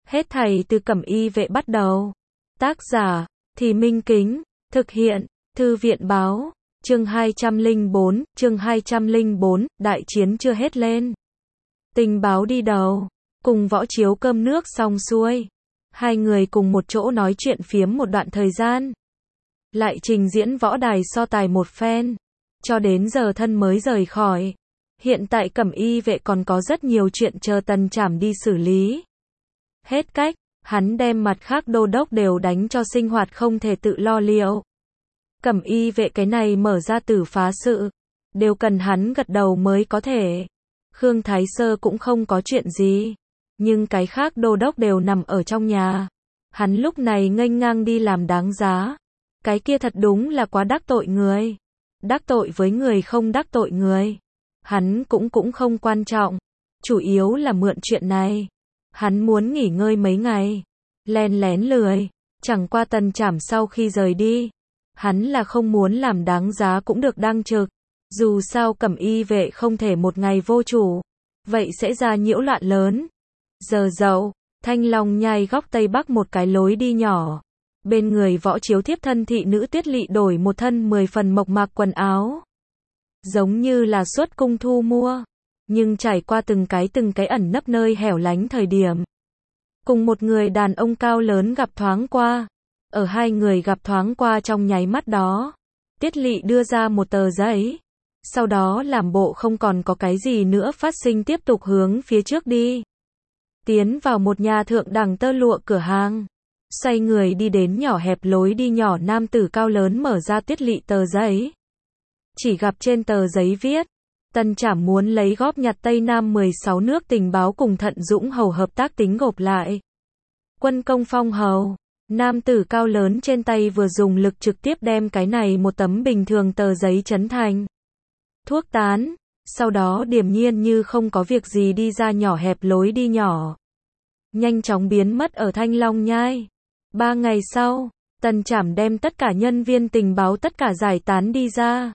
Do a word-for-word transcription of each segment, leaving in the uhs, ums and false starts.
Hết thảy từ Cẩm Y Vệ bắt đầu. Tác giả, Thì Minh Kính, thực hiện, Thư viện Báo, chương hai trăm lẻ bốn, chương hai trăm lẻ bốn, đại chiến chưa hết lên. Tình báo đi đầu, cùng Võ Chiếu cơm nước xong xuôi. Hai người cùng một chỗ nói chuyện phiếm một đoạn thời gian. Lại trình diễn võ đài so tài một phen. Cho đến giờ thân mới rời khỏi. Hiện tại Cẩm Y Vệ còn có rất nhiều chuyện chờ Tần Trảm đi xử lý. Hết cách, hắn đem mặt khác đô đốc đều đánh cho sinh hoạt không thể tự lo liệu. Cẩm Y Vệ cái này mở ra tử phá sự, đều cần hắn gật đầu mới có thể. Khương Thái Sơ cũng không có chuyện gì, nhưng cái khác đô đốc đều nằm ở trong nhà. Hắn lúc này nghênh ngang đi làm đáng giá. Cái kia thật đúng là quá đắc tội người. Đắc tội với người không đắc tội người. Hắn cũng cũng không quan trọng. Chủ yếu là mượn chuyện này. Hắn muốn nghỉ ngơi mấy ngày. Len lén lười. Chẳng qua Tần Trảm sau khi rời đi. Hắn là không muốn làm đáng giá cũng được đang trực. Dù sao Cẩm Y Vệ không thể một ngày vô chủ. Vậy sẽ ra nhiễu loạn lớn. Giờ dậu, Thanh Long Nhai góc Tây Bắc một cái lối đi nhỏ. Bên người Võ Chiếu thiếp thân thị nữ Tuyết Lị đổi một thân mười phần mộc mạc quần áo. Giống như là xuất cung thu mua. Nhưng trải qua từng cái từng cái ẩn nấp nơi hẻo lánh thời điểm. Cùng một người đàn ông cao lớn gặp thoáng qua. Ở hai người gặp thoáng qua trong nháy mắt đó. Tuyết Lị đưa ra một tờ giấy. Sau đó làm bộ không còn có cái gì nữa phát sinh tiếp tục hướng phía trước đi. Tiến vào một nhà thượng đẳng tơ lụa cửa hàng. Xoay người đi đến nhỏ hẹp lối đi nhỏ, nam tử cao lớn mở ra Tuyết Lị tờ giấy. Chỉ gặp trên tờ giấy viết. Tần Trảm muốn lấy góp nhặt Tây Nam mười sáu nước tình báo cùng Thận Dũng Hầu hợp tác tính gộp lại. Quân công phong hầu. Nam tử cao lớn trên tay vừa dùng lực trực tiếp đem cái này một tấm bình thường tờ giấy chấn thành thuốc tán. Sau đó điềm nhiên như không có việc gì đi ra nhỏ hẹp lối đi nhỏ. Nhanh chóng biến mất ở Thanh Long Nhai. Ba ngày sau, Tần Trảm đem tất cả nhân viên tình báo tất cả giải tán đi ra.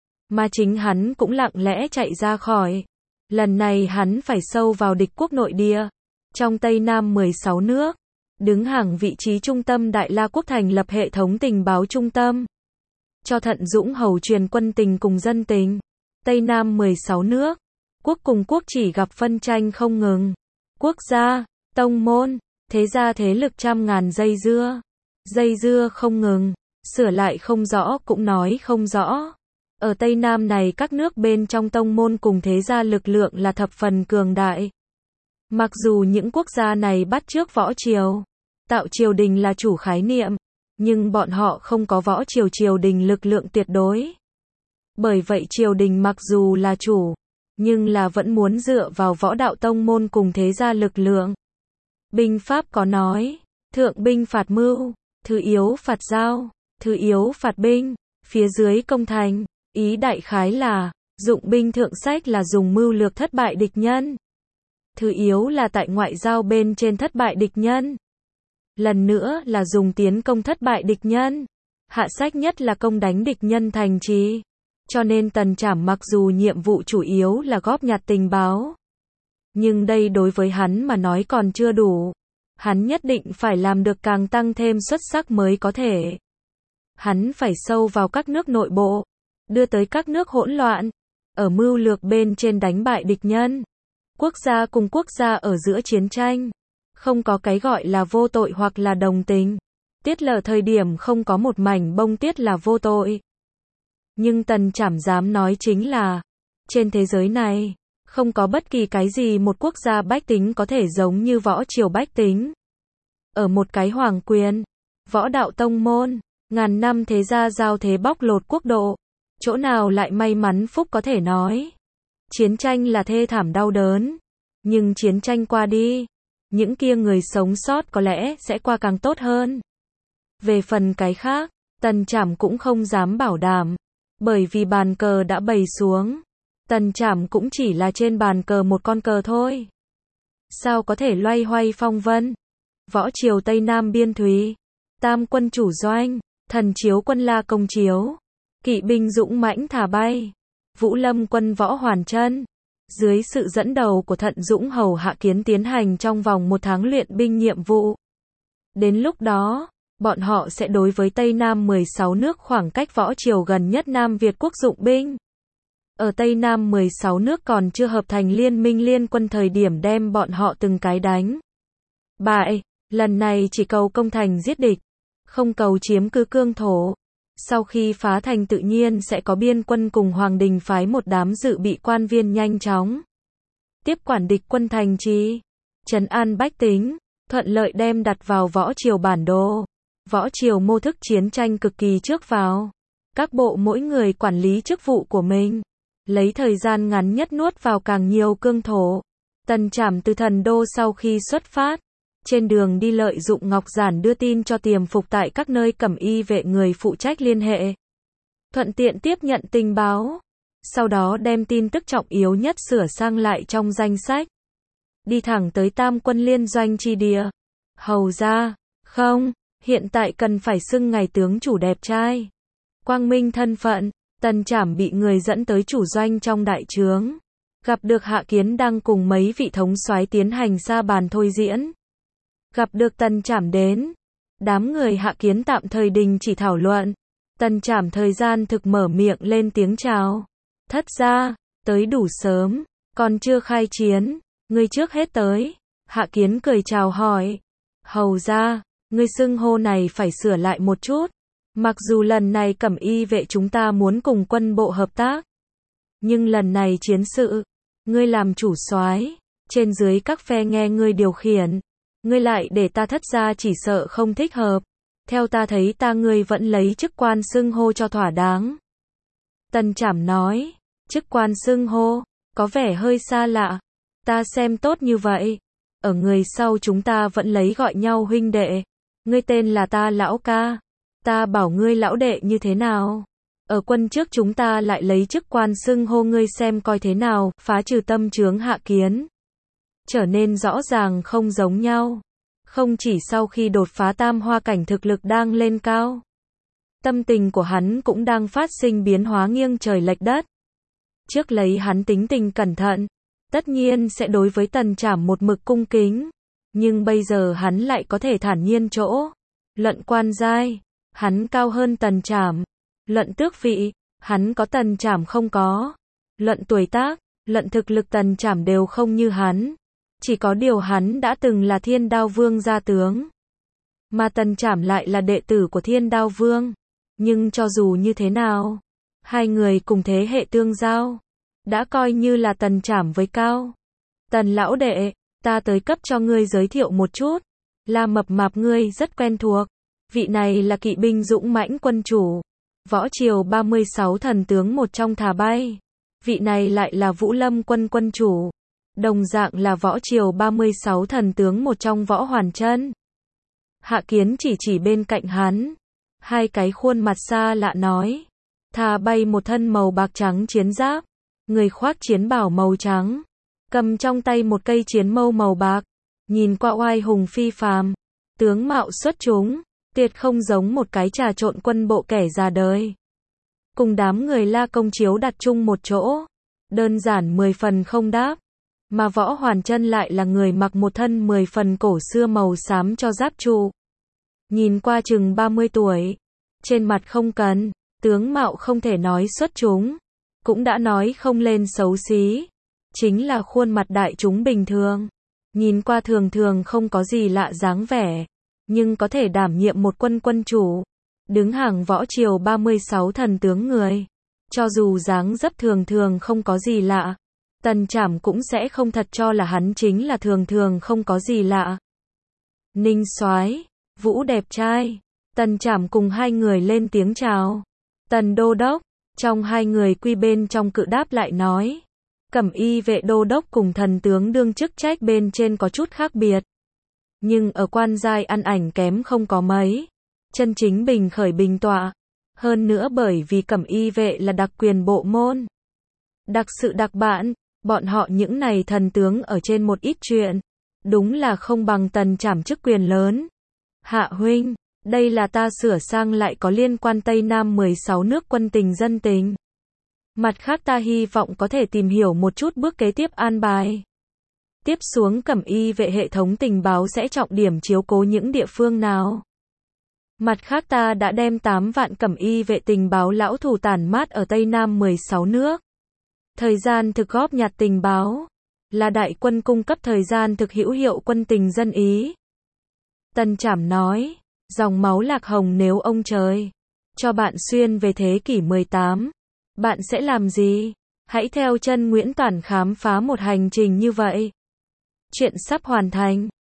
Mà chính hắn cũng lặng lẽ chạy ra khỏi. Lần này hắn phải sâu vào địch quốc nội địa. Trong Tây Nam mười sáu nước. Đứng hàng vị trí trung tâm Đại La Quốc thành lập hệ thống tình báo trung tâm. Cho Thận Dũng Hầu truyền quân tình cùng dân tình. Tây Nam mười sáu nước. Quốc cùng quốc chỉ gặp phân tranh không ngừng. Quốc gia, tông môn, thế gia thế lực trăm ngàn dây dưa. Dây dưa không ngừng. Sửa lại không rõ cũng nói không rõ. Ở Tây Nam này các nước bên trong tông môn cùng thế gia lực lượng là thập phần cường đại. Mặc dù những quốc gia này bắt chước võ triều, tạo triều đình là chủ khái niệm, nhưng bọn họ không có võ triều triều đình lực lượng tuyệt đối. Bởi vậy triều đình mặc dù là chủ, nhưng là vẫn muốn dựa vào võ đạo tông môn cùng thế gia lực lượng. Binh pháp có nói, thượng binh phạt mưu, thứ yếu phạt giao, thứ yếu phạt binh, phía dưới công thành. Ý đại khái là, dụng binh thượng sách là dùng mưu lược thất bại địch nhân. Thứ yếu là tại ngoại giao bên trên thất bại địch nhân. Lần nữa là dùng tiến công thất bại địch nhân. Hạ sách nhất là công đánh địch nhân thành trì. Cho nên Tần Trảm mặc dù nhiệm vụ chủ yếu là góp nhặt tình báo. Nhưng đây đối với hắn mà nói còn chưa đủ. Hắn nhất định phải làm được càng tăng thêm xuất sắc mới có thể. Hắn phải sâu vào các nước nội bộ. Đưa tới các nước hỗn loạn. Ở mưu lược bên trên đánh bại địch nhân. Quốc gia cùng quốc gia ở giữa chiến tranh. Không có cái gọi là vô tội hoặc là đồng tình. Tiết Lở thời điểm không có một mảnh bông tiết là vô tội. Nhưng Tần Trảm dám nói chính là, trên thế giới này, không có bất kỳ cái gì một quốc gia bách tính có thể giống như võ triều bách tính. Ở một cái hoàng quyền, võ đạo tông môn, ngàn năm thế gia giao thế bóc lột quốc độ, chỗ nào lại may mắn phúc có thể nói. Chiến tranh là thê thảm đau đớn, nhưng chiến tranh qua đi, những kia người sống sót có lẽ sẽ qua càng tốt hơn. Về phần cái khác, Tần Trảm cũng không dám bảo đảm, bởi vì bàn cờ đã bày xuống. Tần Trảm cũng chỉ là trên bàn cờ một con cờ thôi. Sao có thể loay hoay phong vân? Võ triều Tây Nam biên thúy, tam quân chủ doanh, thần chiếu quân La Công Chiếu, kỵ binh dũng mãnh thả bay, Vũ Lâm quân Võ Hoàn Chân, dưới sự dẫn đầu của Thận Dũng hầu Hạ Kiến tiến hành trong vòng một tháng luyện binh nhiệm vụ. Đến lúc đó, bọn họ sẽ đối với Tây Nam mười sáu nước khoảng cách võ triều gần nhất Nam Việt quốc dụng binh. Ở Tây Nam mười sáu nước còn chưa hợp thành liên minh liên quân thời điểm đem bọn họ từng cái đánh bại, lần này chỉ cầu công thành giết địch, không cầu chiếm cứ cương thổ. Sau khi phá thành tự nhiên sẽ có biên quân cùng Hoàng Đình phái một đám dự bị quan viên nhanh chóng tiếp quản địch quân thành trì, trấn an bách tính, thuận lợi đem đặt vào võ triều bản đồ. Võ triều mô thức chiến tranh cực kỳ trước vào. Các bộ mỗi người quản lý chức vụ của mình, lấy thời gian ngắn nhất nuốt vào càng nhiều cương thổ. Tần Trảm từ thần đô sau khi xuất phát, trên đường đi lợi dụng Ngọc Giản đưa tin cho tiềm phục tại các nơi cẩm y vệ người phụ trách liên hệ. Thuận tiện tiếp nhận tình báo. Sau đó đem tin tức trọng yếu nhất sửa sang lại trong danh sách. Đi thẳng tới Tam quân liên doanh chi địa. Hầu ra, không, hiện tại cần phải xưng ngài tướng chủ đẹp trai. Quang minh thân phận, Tần Trảm bị người dẫn tới chủ doanh trong đại trướng. Gặp được Hạ Kiến đang cùng mấy vị thống soái tiến hành ra bàn thôi diễn. Gặp được Tần Trảm đến, đám người Hạ Kiến tạm thời đình chỉ thảo luận. Tần Trảm thời gian thực mở miệng lên tiếng chào. Thất gia, tới đủ sớm, còn chưa khai chiến, ngươi trước hết tới. Hạ Kiến cười chào hỏi. Hầu ra, ngươi xưng hô này phải sửa lại một chút. Mặc dù lần này cẩm y vệ chúng ta muốn cùng quân bộ hợp tác, nhưng lần này chiến sự, ngươi làm chủ soái, trên dưới các phe nghe ngươi điều khiển, ngươi lại để ta thất gia chỉ sợ không thích hợp. Theo ta thấy ta ngươi vẫn lấy chức quan xưng hô cho thỏa đáng. Tần Trảm nói, chức quan xưng hô, có vẻ hơi xa lạ. Ta xem tốt như vậy. Ở người sau chúng ta vẫn lấy gọi nhau huynh đệ. Ngươi tên là ta lão ca. Ta bảo ngươi lão đệ như thế nào? Ở quân trước chúng ta lại lấy chức quan xưng hô ngươi xem coi thế nào, phá trừ tâm chướng Hạ Kiến. Trở nên rõ ràng không giống nhau. Không chỉ sau khi đột phá tam hoa cảnh thực lực đang lên cao. Tâm tình của hắn cũng đang phát sinh biến hóa nghiêng trời lệch đất. Trước lấy hắn tính tình cẩn thận, tất nhiên sẽ đối với Tần Trảm một mực cung kính. Nhưng bây giờ hắn lại có thể thản nhiên chỗ. Luận quan giai, hắn cao hơn Tần Trảm. Luận tước vị, hắn có Tần Trảm không có. Luận tuổi tác, luận thực lực Tần Trảm đều không như hắn. Chỉ có điều hắn đã từng là Thiên Đao Vương gia tướng. Mà Tần Trảm lại là đệ tử của Thiên Đao Vương. Nhưng cho dù như thế nào, hai người cùng thế hệ tương giao, đã coi như là Tần Trảm với cao. Tần lão đệ, ta tới cấp cho ngươi giới thiệu một chút. La Mập Mạp ngươi rất quen thuộc. Vị này là kỵ binh dũng mãnh quân chủ. Võ triều ba mươi sáu thần tướng một trong thả bay. Vị này lại là Vũ Lâm quân quân chủ. Đồng dạng là võ triều ba mươi sáu thần tướng một trong Võ Hoàn Chân. Hạ Kiến chỉ chỉ bên cạnh hắn. Hai cái khuôn mặt xa lạ nói. Thả bay một thân màu bạc trắng chiến giáp. Người khoác chiến bào màu trắng. Cầm trong tay một cây chiến mâu màu bạc. Nhìn qua oai hùng phi phàm. Tướng mạo xuất chúng. Tuyệt không giống một cái trà trộn quân bộ kẻ già đời. Cùng đám người La Công Chiếu đặt chung một chỗ. Đơn giản mười phần không đáp. Mà Võ Hoàn Chân lại là người mặc một thân mười phần cổ xưa màu xám cho giáp trụ. Nhìn qua chừng ba mươi tuổi. Trên mặt không cần, tướng mạo không thể nói xuất chúng. Cũng đã nói không lên xấu xí. Chính là khuôn mặt đại chúng bình thường. Nhìn qua thường thường không có gì lạ dáng vẻ. Nhưng có thể đảm nhiệm một quân quân chủ. Đứng hàng võ triều ba mươi sáu thần tướng người. Cho dù dáng dấp thường thường không có gì lạ. Tần Trảm cũng sẽ không thật cho là hắn chính là thường thường không có gì lạ. Ninh soái, Vũ đẹp trai. Tần Trảm cùng hai người lên tiếng chào. Tần đô đốc, trong hai người quy bên trong cự đáp lại nói. Cẩm y vệ đô đốc cùng thần tướng đương chức trách bên trên có chút khác biệt. Nhưng ở quan giai ăn ảnh kém không có mấy. Chân chính bình khởi bình tọa. Hơn nữa bởi vì cẩm y vệ là đặc quyền bộ môn. Đặc sự đặc bạn, bọn họ những này thần tướng ở trên một ít chuyện. Đúng là không bằng Tần Trảm chức quyền lớn. Hạ huynh, đây là ta sửa sang lại có liên quan Tây Nam mười sáu nước quân tình dân tình. Mặt khác ta hy vọng có thể tìm hiểu một chút bước kế tiếp an bài. Tiếp xuống cẩm y vệ hệ thống tình báo sẽ trọng điểm chiếu cố những địa phương nào. Mặt khác ta đã đem tám vạn cẩm y vệ tình báo lão thủ tản mát ở Tây Nam mười sáu nước. Thời gian thực góp nhặt tình báo là đại quân cung cấp thời gian thực hữu hiệu quân tình dân ý. Tân Trảm nói, dòng máu lạc hồng nếu ông trời cho bạn xuyên về thế kỷ mười tám, bạn sẽ làm gì? Hãy theo chân Nguyễn Toản khám phá một hành trình như vậy. Chuyện sắp hoàn thành.